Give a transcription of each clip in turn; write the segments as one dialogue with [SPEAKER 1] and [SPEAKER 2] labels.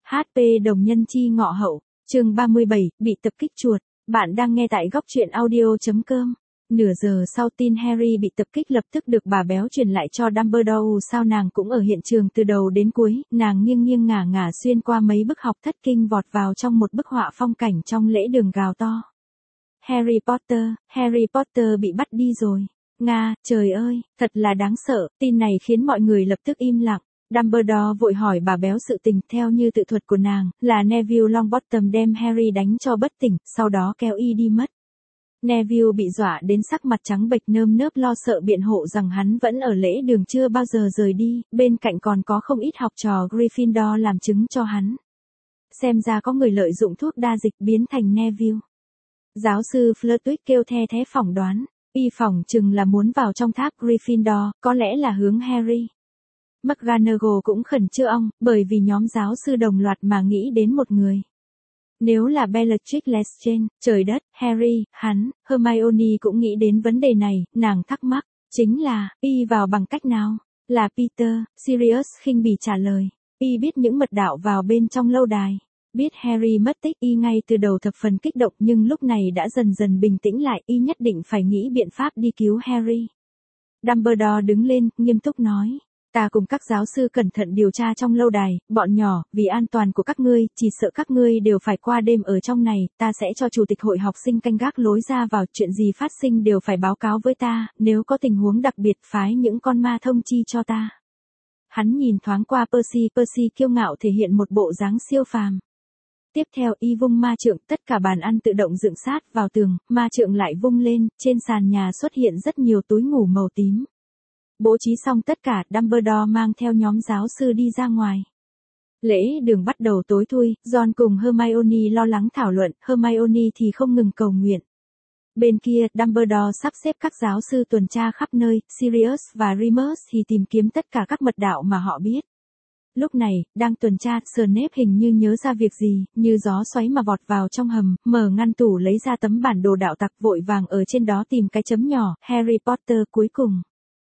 [SPEAKER 1] HP đồng nhân chi ngọ hậu, chương 37, bị tập kích chuột. Bạn đang nghe tại góc truyện audio.com. Nửa giờ sau tin Harry bị tập kích lập tức được bà béo truyền lại cho Dumbledore, sao nàng cũng ở hiện trường từ đầu đến cuối, nàng nghiêng nghiêng ngả ngả xuyên qua mấy bức học thất kinh vọt vào trong một bức họa phong cảnh trong lễ đường gào to. Harry Potter bị bắt đi rồi. Nga, trời ơi, thật là đáng sợ, tin này khiến mọi người lập tức im lặng. Dumbledore vội hỏi bà béo sự tình, theo như tự thuật của nàng, là Neville Longbottom đem Harry đánh cho bất tỉnh, sau đó kéo y đi mất. Neville bị dọa đến sắc mặt trắng bệch nơm nớp lo sợ biện hộ rằng hắn vẫn ở lễ đường chưa bao giờ rời đi, bên cạnh còn có không ít học trò Gryffindor làm chứng cho hắn. Xem ra có người lợi dụng thuốc đa dịch biến thành Neville. Giáo sư Flitwick kêu the thé phỏng đoán, y phỏng chừng là muốn vào trong tháp Gryffindor, có lẽ là hướng Harry. McGonagall cũng khẩn trương ong, bởi vì nhóm giáo sư đồng loạt mà nghĩ đến một người. Nếu là Bellatrix Lestrange, trời đất, Harry, hắn, Hermione cũng nghĩ đến vấn đề này, nàng thắc mắc, chính là, y vào bằng cách nào? Là Peter, Sirius khinh bỉ trả lời, y biết những mật đạo vào bên trong lâu đài. Biết Harry mất tích, y ngay từ đầu thập phần kích động nhưng lúc này đã dần dần bình tĩnh lại, y nhất định phải nghĩ biện pháp đi cứu Harry. Dumbledore đứng lên, nghiêm túc nói. Ta cùng các giáo sư cẩn thận điều tra trong lâu đài, bọn nhỏ, vì an toàn của các ngươi, chỉ sợ các ngươi đều phải qua đêm ở trong này, ta sẽ cho chủ tịch hội học sinh canh gác lối ra vào, chuyện gì phát sinh đều phải báo cáo với ta, nếu có tình huống đặc biệt phái những con ma thông chi cho ta. Hắn nhìn thoáng qua Percy kiêu ngạo thể hiện một bộ dáng siêu phàm. Tiếp theo y vung ma trượng, tất cả bàn ăn tự động dựng sát vào tường, ma trượng lại vung lên, trên sàn nhà xuất hiện rất nhiều túi ngủ màu tím. Bố trí xong tất cả, Dumbledore mang theo nhóm giáo sư đi ra ngoài. Lễ đường bắt đầu tối thui, Ron cùng Hermione lo lắng thảo luận, Hermione thì không ngừng cầu nguyện. Bên kia, Dumbledore sắp xếp các giáo sư tuần tra khắp nơi, Sirius và Remus thì tìm kiếm tất cả các mật đạo mà họ biết. Lúc này, đang tuần tra, Snape hình như nhớ ra việc gì, như gió xoáy mà vọt vào trong hầm, mở ngăn tủ lấy ra tấm bản đồ đạo tặc vội vàng ở trên đó tìm cái chấm nhỏ, Harry Potter cuối cùng.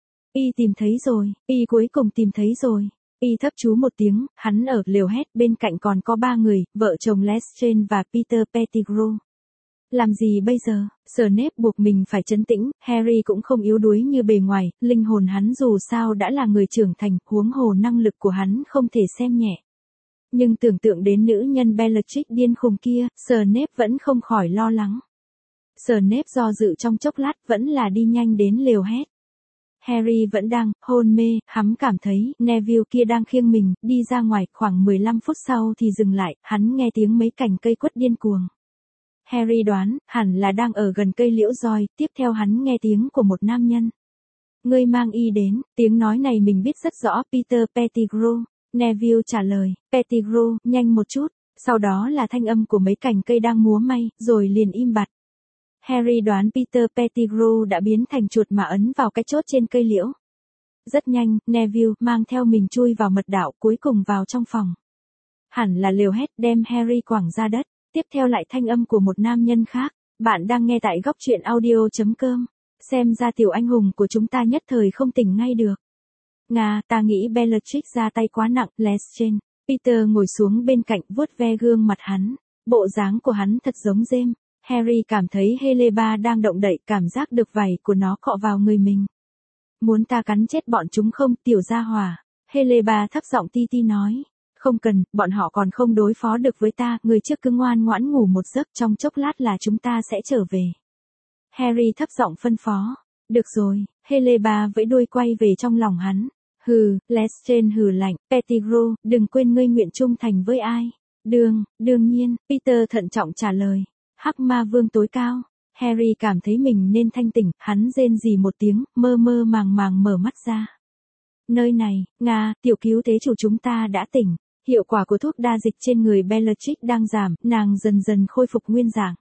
[SPEAKER 1] Y tìm thấy rồi, y cuối cùng tìm thấy rồi. Y thấp chú một tiếng, hắn ở lều hét, bên cạnh còn có 3 người, vợ chồng Lestrange và Peter Pettigrew. Làm gì bây giờ? Snape buộc mình phải trấn tĩnh, Harry cũng không yếu đuối như bề ngoài, linh hồn hắn dù sao đã là người trưởng thành, huống hồ năng lực của hắn không thể xem nhẹ. Nhưng tưởng tượng đến nữ nhân Bellatrix điên khùng kia, Snape vẫn không khỏi lo lắng. Snape do dự trong chốc lát vẫn là đi nhanh đến lều hét. Harry vẫn đang hôn mê, hắn cảm thấy Neville kia đang khiêng mình, đi ra ngoài, khoảng 15 phút sau thì dừng lại, hắn nghe tiếng mấy cành cây quất điên cuồng. Harry đoán, hẳn là đang ở gần cây liễu roi, tiếp theo hắn nghe tiếng của một nam nhân. Ngươi mang y đến, tiếng nói này mình biết rất rõ, Peter Pettigrew. Neville trả lời, Pettigrew, nhanh một chút, sau đó là thanh âm của mấy cành cây đang múa may, rồi liền im bặt. Harry đoán Peter Pettigrew đã biến thành chuột mà ấn vào cái chốt trên cây liễu. Rất nhanh, Neville mang theo mình chui vào mật đạo, cuối cùng vào trong phòng. Hẳn là liều hét đem Harry quẳng ra đất, tiếp theo lại thanh âm của một nam nhân khác. Bạn đang nghe tại góc truyện audio.com. Xem ra tiểu anh hùng của chúng ta nhất thời không tỉnh ngay được. Nga, ta nghĩ Bellatrix ra tay quá nặng, Lestrange. Peter ngồi xuống bên cạnh vuốt ve gương mặt hắn. Bộ dáng của hắn thật giống James. Harry cảm thấy Heleba đang động đậy, cảm giác được vảy của nó cọ vào người mình. Muốn ta cắn chết bọn chúng không, tiểu gia hỏa? Heleba thấp giọng ti ti nói. Không cần, bọn họ còn không đối phó được với ta, người trước cứ ngoan ngoãn ngủ một giấc, trong chốc lát là chúng ta sẽ trở về. Harry thấp giọng phân phó. Được rồi, Heleba vẫy đuôi quay về trong lòng hắn. Hừ, Lestrange hừ lạnh, Pettigrew, đừng quên ngươi nguyện trung thành với ai. Đương nhiên, Peter thận trọng trả lời. Hắc ma vương tối cao. Harry cảm thấy mình nên thanh tỉnh, hắn rên rỉ một tiếng, mơ mơ màng màng mở mắt ra. Nơi này, Nga, tiểu cứu thế chủ chúng ta đã tỉnh. Hiệu quả của thuốc đa dịch trên người Bellatrix đang giảm, nàng dần dần khôi phục nguyên dạng.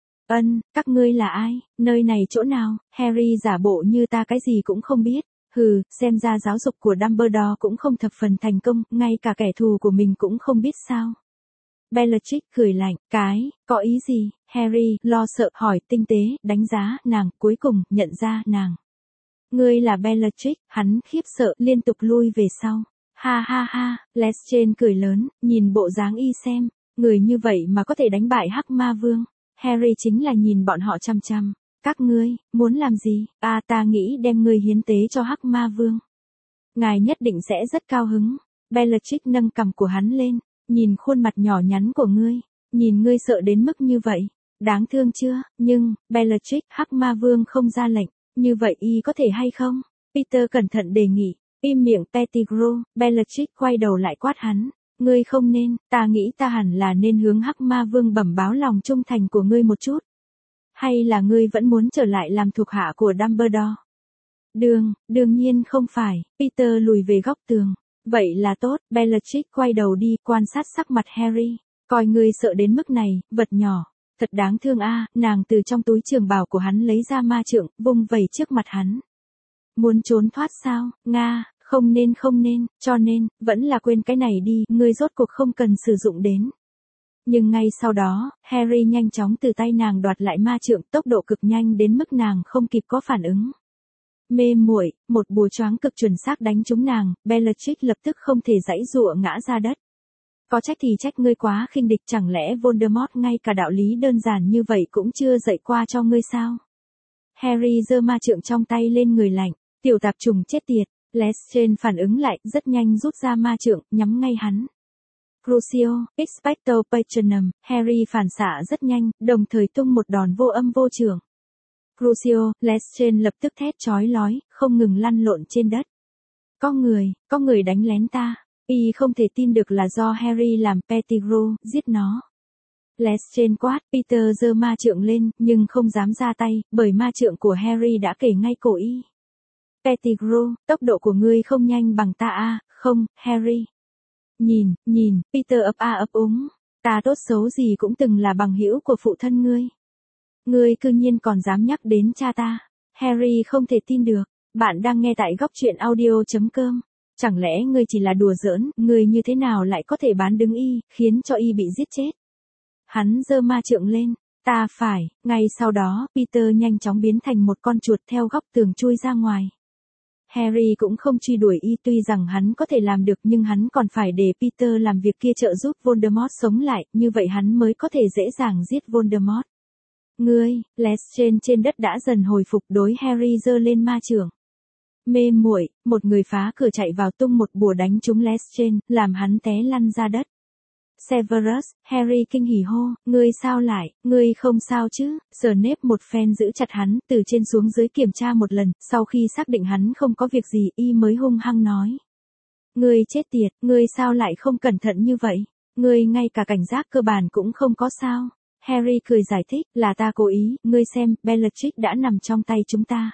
[SPEAKER 1] Các ngươi là ai? Nơi này chỗ nào? Harry giả bộ như ta cái gì cũng không biết. Hừ, xem ra giáo dục của Dumbledore cũng không thập phần thành công, ngay cả kẻ thù của mình cũng không biết sao. Bellatrix cười lạnh, có ý gì? Harry, lo sợ, hỏi tinh tế, đánh giá, nàng, cuối cùng, nhận ra, nàng. Ngươi là Bellatrix, hắn khiếp sợ, liên tục lui về sau. Ha ha ha, Lestrange cười lớn, nhìn bộ dáng y xem, người như vậy mà có thể đánh bại Hắc Ma Vương. Harry chính là nhìn bọn họ chằm chằm. Các ngươi, muốn làm gì? À, ta nghĩ đem ngươi hiến tế cho Hắc Ma Vương. Ngài nhất định sẽ rất cao hứng. Bellatrix nâng cằm của hắn lên, nhìn khuôn mặt nhỏ nhắn của ngươi, nhìn ngươi sợ đến mức như vậy. Đáng thương chưa? Nhưng, Bellatrix, Hắc Ma Vương không ra lệnh, như vậy y có thể hay không? Peter cẩn thận đề nghị. Im miệng Pettigrew, Bellatrix quay đầu lại quát hắn. Ngươi không nên, ta nghĩ ta hẳn là nên hướng Hắc Ma Vương bẩm báo lòng trung thành của ngươi một chút. Hay là ngươi vẫn muốn trở lại làm thuộc hạ của Dumbledore? Đương nhiên không phải, Peter lùi về góc tường. Vậy là tốt, Bellatrix quay đầu đi quan sát sắc mặt Harry. Coi ngươi sợ đến mức này, vật nhỏ. Thật đáng thương a. Nàng từ trong túi trường bào của hắn lấy ra ma trượng, vung vẩy trước mặt hắn. Muốn trốn thoát sao, Nga, không nên, cho nên, vẫn là quên cái này đi, ngươi rốt cuộc không cần sử dụng đến. Nhưng ngay sau đó, Harry nhanh chóng từ tay nàng đoạt lại ma trượng, tốc độ cực nhanh đến mức nàng không kịp có phản ứng. Mê muội, một búa choáng cực chuẩn xác đánh trúng nàng, Bellatrix lập tức không thể giãy giụa ngã ra đất. Có trách thì trách ngươi quá khinh địch, chẳng lẽ Voldemort ngay cả đạo lý đơn giản như vậy cũng chưa dạy qua cho ngươi sao? Harry giơ ma trượng trong tay lên người lạnh, tiểu tạp trùng chết tiệt. Lestrange phản ứng lại, rất nhanh rút ra ma trượng, nhắm ngay hắn. Crucio, Expecto Patronum, Harry phản xạ rất nhanh, đồng thời tung một đòn vô âm vô trường. Crucio, Lestrange lập tức thét chói lói, không ngừng lăn lộn trên đất. Có người đánh lén ta. Y không thể tin được là do Harry làm. Pettigrew, giết nó. Lestrange quát, Peter giơ ma trượng lên, nhưng không dám ra tay, bởi ma trượng của Harry đã kề ngay cổ y. Pettigrew, tốc độ của ngươi không nhanh bằng ta à, không, Harry. Nhìn, Peter ấp a ấp úng. Ta tốt xấu gì cũng từng là bằng hữu của phụ thân ngươi. Ngươi cư nhiên còn dám nhắc đến cha ta. Harry không thể tin được. Bạn đang nghe tại góc truyện audio.com. Chẳng lẽ ngươi chỉ là đùa giỡn, ngươi như thế nào lại có thể bán đứng y, khiến cho y bị giết chết. Hắn giơ ma trượng lên. Ta phải, ngay sau đó, Peter nhanh chóng biến thành một con chuột theo góc tường chui ra ngoài. Harry cũng không truy đuổi y, tuy rằng hắn có thể làm được nhưng hắn còn phải để Peter làm việc kia trợ giúp Voldemort sống lại, như vậy hắn mới có thể dễ dàng giết Voldemort. Ngươi, Lestrange trên đất đã dần hồi phục, đối Harry giơ lên ma trượng. Mê muội, một người phá cửa chạy vào tung một bùa đánh trúng Lestrange, làm hắn té lăn ra đất. Severus, Harry kinh hỉ hô, ngươi sao lại, ngươi không sao chứ? Snape một phen giữ chặt hắn, từ trên xuống dưới kiểm tra một lần, sau khi xác định hắn không có việc gì, y mới hung hăng nói. Ngươi chết tiệt, ngươi sao lại không cẩn thận như vậy? Ngươi ngay cả cảnh giác cơ bản cũng không có sao? Harry cười giải thích, là ta cố ý, ngươi xem, Bellatrix đã nằm trong tay chúng ta.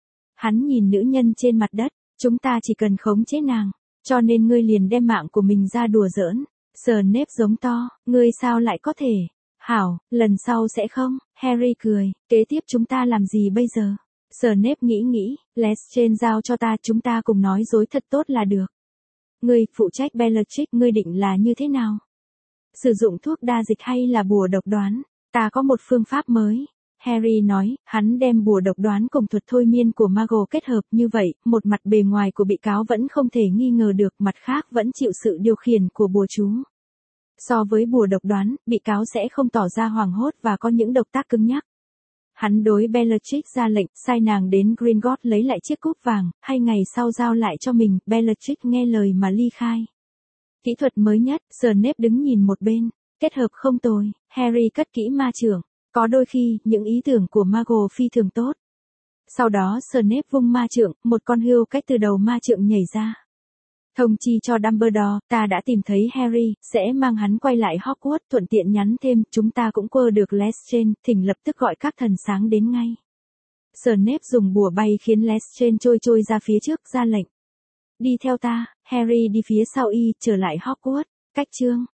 [SPEAKER 1] Hắn nhìn nữ nhân trên mặt đất, chúng ta chỉ cần khống chế nàng, cho nên ngươi liền đem mạng của mình ra đùa giỡn. Snape giống to, ngươi sao lại có thể? Hảo, lần sau sẽ không, Harry cười, kế tiếp chúng ta làm gì bây giờ? Snape nghĩ, Lestrange giao cho ta, chúng ta cùng nói dối thật tốt là được. Ngươi, phụ trách Bellatrix, ngươi định là như thế nào? Sử dụng thuốc đa dịch hay là bùa độc đoán? Ta có một phương pháp mới. Harry nói, hắn đem bùa độc đoán cùng thuật thôi miên của Mago kết hợp, như vậy, một mặt bề ngoài của bị cáo vẫn không thể nghi ngờ được, mặt khác vẫn chịu sự điều khiển của bùa chú. So với bùa độc đoán, bị cáo sẽ không tỏ ra hoảng hốt và có những động tác cứng nhắc. Hắn đối Bellatrix ra lệnh, sai nàng đến Gringotts lấy lại chiếc cúp vàng, 2 ngày sau giao lại cho mình, Bellatrix nghe lời mà ly khai. Kỹ thuật mới nhất, Snape đứng nhìn một bên, kết hợp không tồi, Harry cất kỹ ma trượng. Có đôi khi, những ý tưởng của Mago phi thường tốt. Sau đó Snape vung ma trượng, một con hươu cách từ đầu ma trượng nhảy ra. Thông chi cho Dumbledore, ta đã tìm thấy Harry, sẽ mang hắn quay lại Hogwarts, thuận tiện nhắn thêm, chúng ta cũng quơ được Lestrange, thỉnh lập tức gọi các thần sáng đến ngay. Snape dùng bùa bay khiến Lestrange trôi ra phía trước, ra lệnh. Đi theo ta, Harry đi phía sau y, trở lại Hogwarts. Cách chương